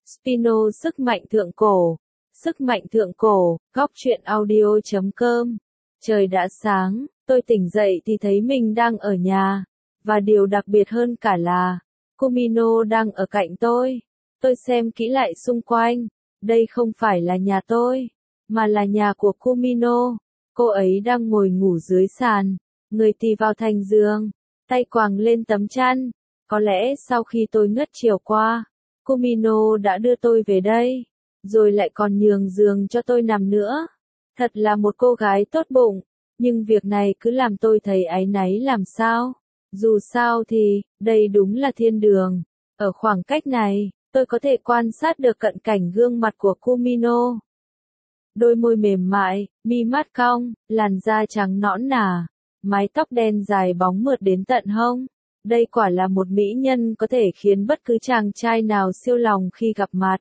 Spino sức mạnh thượng cổ. Sức mạnh thượng cổ, góc truyện audio.com. Trời đã sáng, tôi tỉnh dậy thì thấy mình đang ở nhà. Và điều đặc biệt hơn cả là, Kumino đang ở cạnh tôi. Tôi xem kỹ lại xung quanh. Đây không phải là nhà tôi, mà là nhà của Kumino. Cô ấy đang ngồi ngủ dưới sàn, người tì vào thành giường, tay quàng lên tấm chăn. Có lẽ sau khi tôi ngất chiều qua, Kumino đã đưa tôi về đây, rồi lại còn nhường giường cho tôi nằm nữa. Thật là một cô gái tốt bụng, nhưng việc này cứ làm tôi thấy áy náy làm sao. Dù sao thì, đây đúng là thiên đường. Ở khoảng cách này, tôi có thể quan sát được cận cảnh gương mặt của Kumino. Đôi môi mềm mại, mi mắt cong, làn da trắng nõn nà, mái tóc đen dài bóng mượt đến tận hông. Đây quả là một mỹ nhân có thể khiến bất cứ chàng trai nào siêu lòng khi gặp mặt.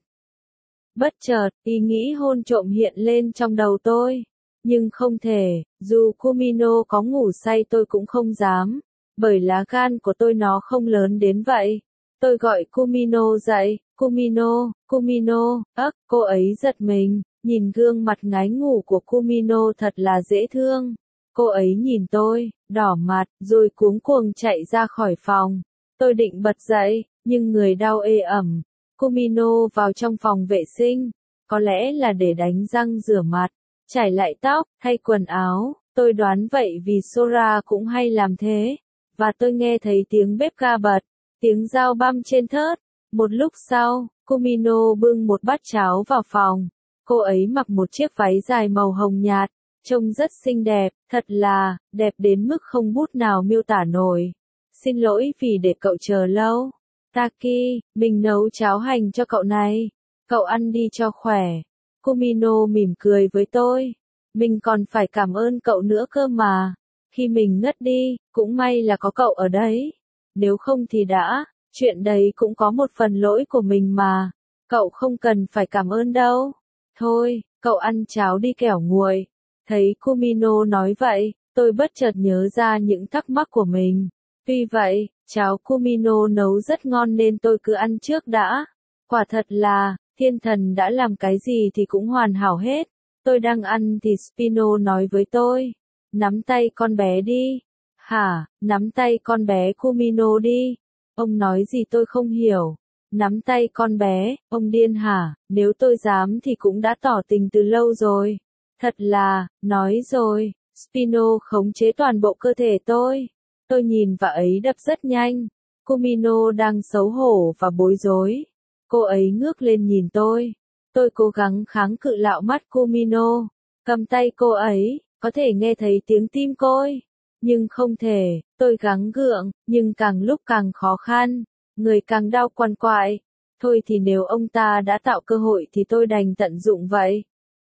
Bất chợt, ý nghĩ hôn trộm hiện lên trong đầu tôi. Nhưng không thể, dù Kumino có ngủ say tôi cũng không dám, bởi lá gan của tôi nó không lớn đến vậy. Tôi gọi Kumino dậy, Kumino, Kumino, cô ấy giật mình, nhìn gương mặt ngái ngủ của Kumino thật là dễ thương. Cô ấy nhìn tôi, đỏ mặt, rồi cuống cuồng chạy ra khỏi phòng. Tôi định bật dậy, nhưng người đau ê ẩm. Kumino vào trong phòng vệ sinh, có lẽ là để đánh răng rửa mặt, chải lại tóc, thay quần áo. Tôi đoán vậy vì Sora cũng hay làm thế. Và tôi nghe thấy tiếng bếp ga bật, tiếng dao băm trên thớt. Một lúc sau, Kumino bưng một bát cháo vào phòng. Cô ấy mặc một chiếc váy dài màu hồng nhạt, trông rất xinh đẹp, thật là, đẹp đến mức không bút nào miêu tả nổi. Xin lỗi vì để cậu chờ lâu. Taki, mình nấu cháo hành cho cậu này. Cậu ăn đi cho khỏe. Kumino mỉm cười với tôi. Mình còn phải cảm ơn cậu nữa cơ mà. Khi mình ngất đi, cũng may là có cậu ở đấy. Nếu không thì đã, chuyện đấy cũng có một phần lỗi của mình mà. Cậu không cần phải cảm ơn đâu. Thôi, cậu ăn cháo đi kẻo nguội. Thấy Kumino nói vậy, tôi bất chợt nhớ ra những thắc mắc của mình. Tuy vậy, cháo Kumino nấu rất ngon nên tôi cứ ăn trước đã. Quả thật là, thiên thần đã làm cái gì thì cũng hoàn hảo hết. Tôi đang ăn thì Spino nói với tôi. Nắm tay con bé đi. Hả, nắm tay con bé Kumino đi. Ông nói gì tôi không hiểu. Nắm tay con bé, ông điên hả? Nếu tôi dám thì cũng đã tỏ tình từ lâu rồi. Thật là, nói rồi, Spino khống chế toàn bộ cơ thể tôi. Tôi nhìn và ấy đập rất nhanh. Kumino đang xấu hổ và bối rối. Cô ấy ngước lên nhìn tôi. Tôi cố gắng kháng cự lạo mắt Kumino. Cầm tay cô ấy, có thể nghe thấy tiếng tim côi. Nhưng không thể, tôi gắng gượng, nhưng càng lúc càng khó khăn. Người càng đau quằn quại. Thôi thì nếu ông ta đã tạo cơ hội thì tôi đành tận dụng vậy.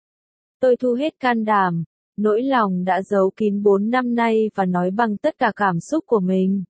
Tôi thu hết can đảm, nỗi lòng đã giấu kín 4 năm nay và nói bằng tất cả cảm xúc của mình.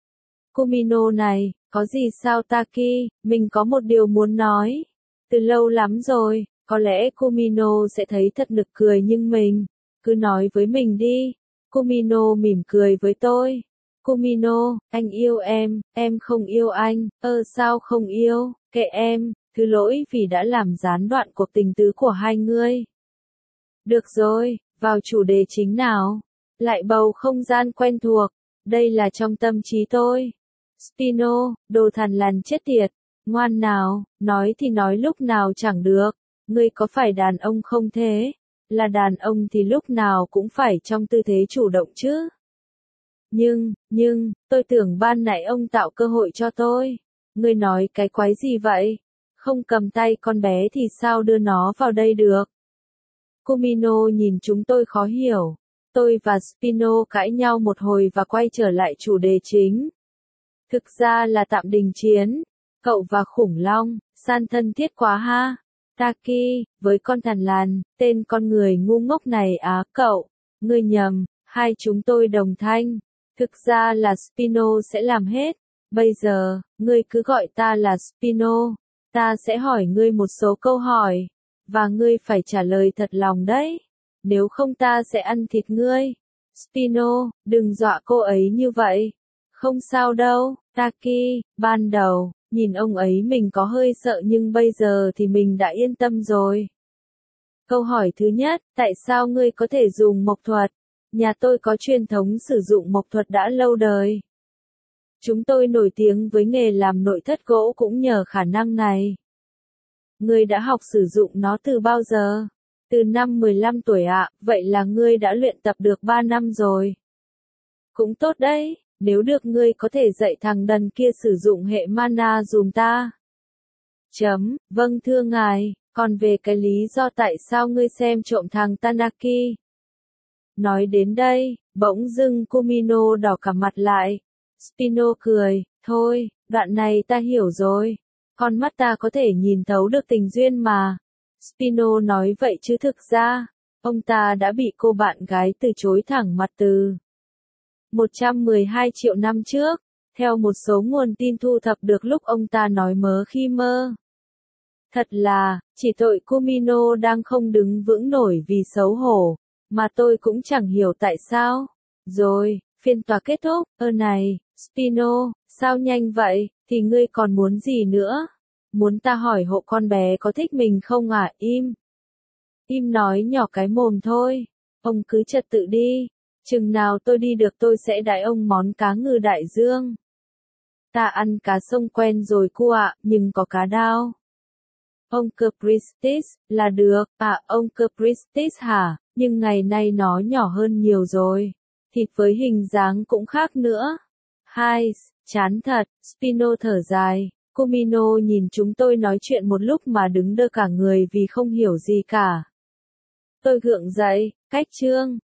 Kumino này, có gì sao Taki, mình có một điều muốn nói. Từ lâu lắm rồi, có lẽ Kumino sẽ thấy thật nực cười nhưng mình, cứ nói với mình đi. Kumino mỉm cười với tôi. Kumino, anh yêu em không yêu anh, sao không yêu, kệ em, thứ lỗi vì đã làm gián đoạn cuộc tình tứ của hai người. Được rồi, vào chủ đề chính nào. Lại bầu không gian quen thuộc, đây là trong tâm trí tôi. Spino, đồ thằn lằn chết tiệt, ngoan nào, nói thì nói lúc nào chẳng được. Ngươi có phải đàn ông không thế? Là đàn ông thì lúc nào cũng phải trong tư thế chủ động chứ. Nhưng, tôi tưởng ban nãy ông tạo cơ hội cho tôi. Ngươi nói cái quái gì vậy? Không cầm tay con bé thì sao đưa nó vào đây được? Kumino nhìn chúng tôi khó hiểu. Tôi và Spino cãi nhau một hồi và quay trở lại chủ đề chính. Thực ra là tạm đình chiến. Cậu và khủng long, san thân thiết quá ha. Taki, với con thằn lằn, tên con người ngu ngốc này cậu. Ngươi nhầm, hai chúng tôi đồng thanh. Thực ra là Spino sẽ làm hết. Bây giờ, ngươi cứ gọi ta là Spino. Ta sẽ hỏi ngươi một số câu hỏi. Và ngươi phải trả lời thật lòng đấy. Nếu không ta sẽ ăn thịt ngươi. Spino, đừng dọa cô ấy như vậy. Không sao đâu, Taki, ban đầu, Nhìn ông ấy mình có hơi sợ nhưng bây giờ thì mình đã yên tâm rồi. Câu hỏi thứ nhất, tại sao ngươi có thể dùng mộc thuật? Nhà tôi có truyền thống sử dụng mộc thuật đã lâu đời. Chúng tôi nổi tiếng với nghề làm nội thất gỗ cũng nhờ khả năng này. Ngươi đã học sử dụng nó từ bao giờ? Từ năm 15 tuổi ạ, vậy là ngươi đã luyện tập được 3 năm rồi. Cũng tốt đấy, nếu được ngươi có thể dạy thằng đần kia sử dụng hệ mana dùm ta. Vâng thưa ngài, còn về cái lý do tại sao ngươi xem trộm thằng Tanaki. Nói đến đây, bỗng dưng Kumino đỏ cả mặt lại. Spino cười, thôi, đoạn này ta hiểu rồi. Con mắt ta có thể nhìn thấu được tình duyên mà. Spino nói vậy chứ thực ra, ông ta đã bị cô bạn gái từ chối thẳng mặt từ 112 triệu năm trước, theo một số nguồn tin thu thập được lúc ông ta nói mớ khi mơ. Thật là, chỉ tội Kumino đang không đứng vững nổi vì xấu hổ, mà tôi cũng chẳng hiểu tại sao. Rồi, phiên tòa kết thúc, này, Spino, sao nhanh vậy, thì ngươi còn muốn gì nữa? Muốn ta hỏi hộ con bé có thích mình không à? Im nói nhỏ cái mồm thôi, ông cứ trật tự đi, chừng nào tôi đi được tôi sẽ đãi ông món cá ngừ đại dương. Ta ăn cá sông quen rồi cô ạ, nhưng có cá đao. Ông Capristis, là được, ông Capristis hả, nhưng ngày nay nó nhỏ hơn nhiều rồi. Thịt với hình dáng cũng khác nữa. Hai, chán thật, Spino thở dài. Kumino nhìn chúng tôi nói chuyện một lúc mà đứng đơ cả người vì không hiểu gì cả. Tôi gượng dậy, cách chương.